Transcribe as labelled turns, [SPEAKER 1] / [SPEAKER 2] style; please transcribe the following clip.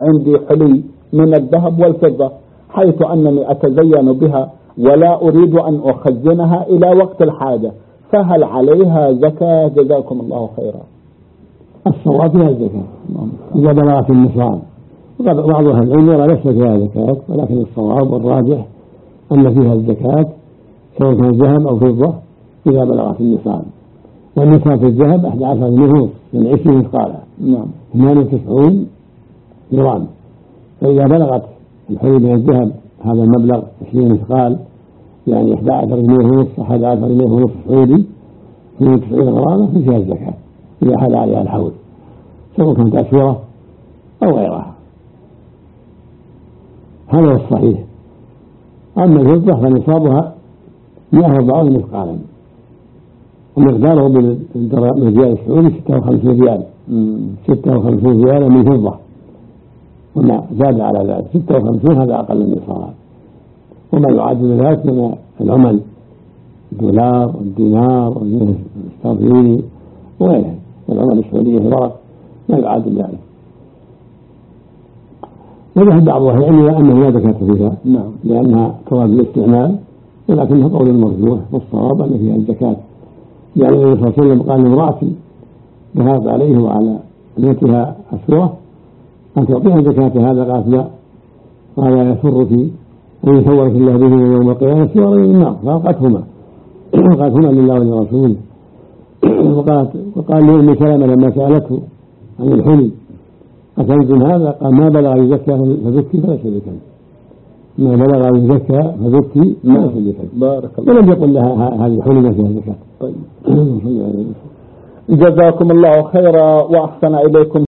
[SPEAKER 1] عندي حلي من الذهب والفضة حيث أنني أتزين بها ولا أريد أن أخزنها إلى وقت الحاجة، فهل عليها زكاة؟ جزاكم الله خيرا.
[SPEAKER 2] الصواب فيها الزكاة إذا بلغت النصاب، وقد بعض أهل العلم يرى ليس فيها زكاة، ولكن الصواب والراجح أن فيها الزكاة سواء كان ذهب أو فضة إذا بلغت النصاب. والنصاب في الذهب 11 نفوس من 20 مثقالا، 98 جرام. فإذا بلغت الحلي من الذهب هذا المبلغ 20 مثقال، يعني 11 جنيه ونصف 11 جنيه ونصف سعودي 92 غرامة، فيها الزكاة إذا حال عليها الحول سواء كانت أسورة أو غيرها. هذا هو الصحيح. أما الفضة فنصابها 140 مثقالا، ومقداره بالريال السعودي 56 ريال، 56 ريال من فضة، وما زاد على ذلك 56 هذا أقل من النصاب. وما يعادل ذلك من العمل الدولار والدينار والجنيه الاسترليني وغيرها العمل السعودية في الورق ما يعادل ذلك. وذهب بعض أهل العلم إلى أنه لا زكاة فيها لأنها تراد الاستعمال، ولكنه قول مرجوح، والصواب أن فيها الزكاة، لأن النبي صلى الله عليه وسلم قال لامرأة ذهب عليه وعلى ابنتها أسورة أن تعطيها زكاة هذا؟ قالت لا، قال يسرك أن يصورك الله به يوم القيامة سوارين من النار، فألقتهما لله ولرسوله. وقال لأم سلمة لما سألته عن الحلي أتنزل هذا؟ قال ما بلغ يزكى فزكي فليس بكذب، ما بلغ يزكى فزكي فليس بكذب. بارك الله. ولم يقل لها هذه الحلي ما فيها زكاة.
[SPEAKER 1] طيب. جزاكم الله خيرا وأحسن إليكم.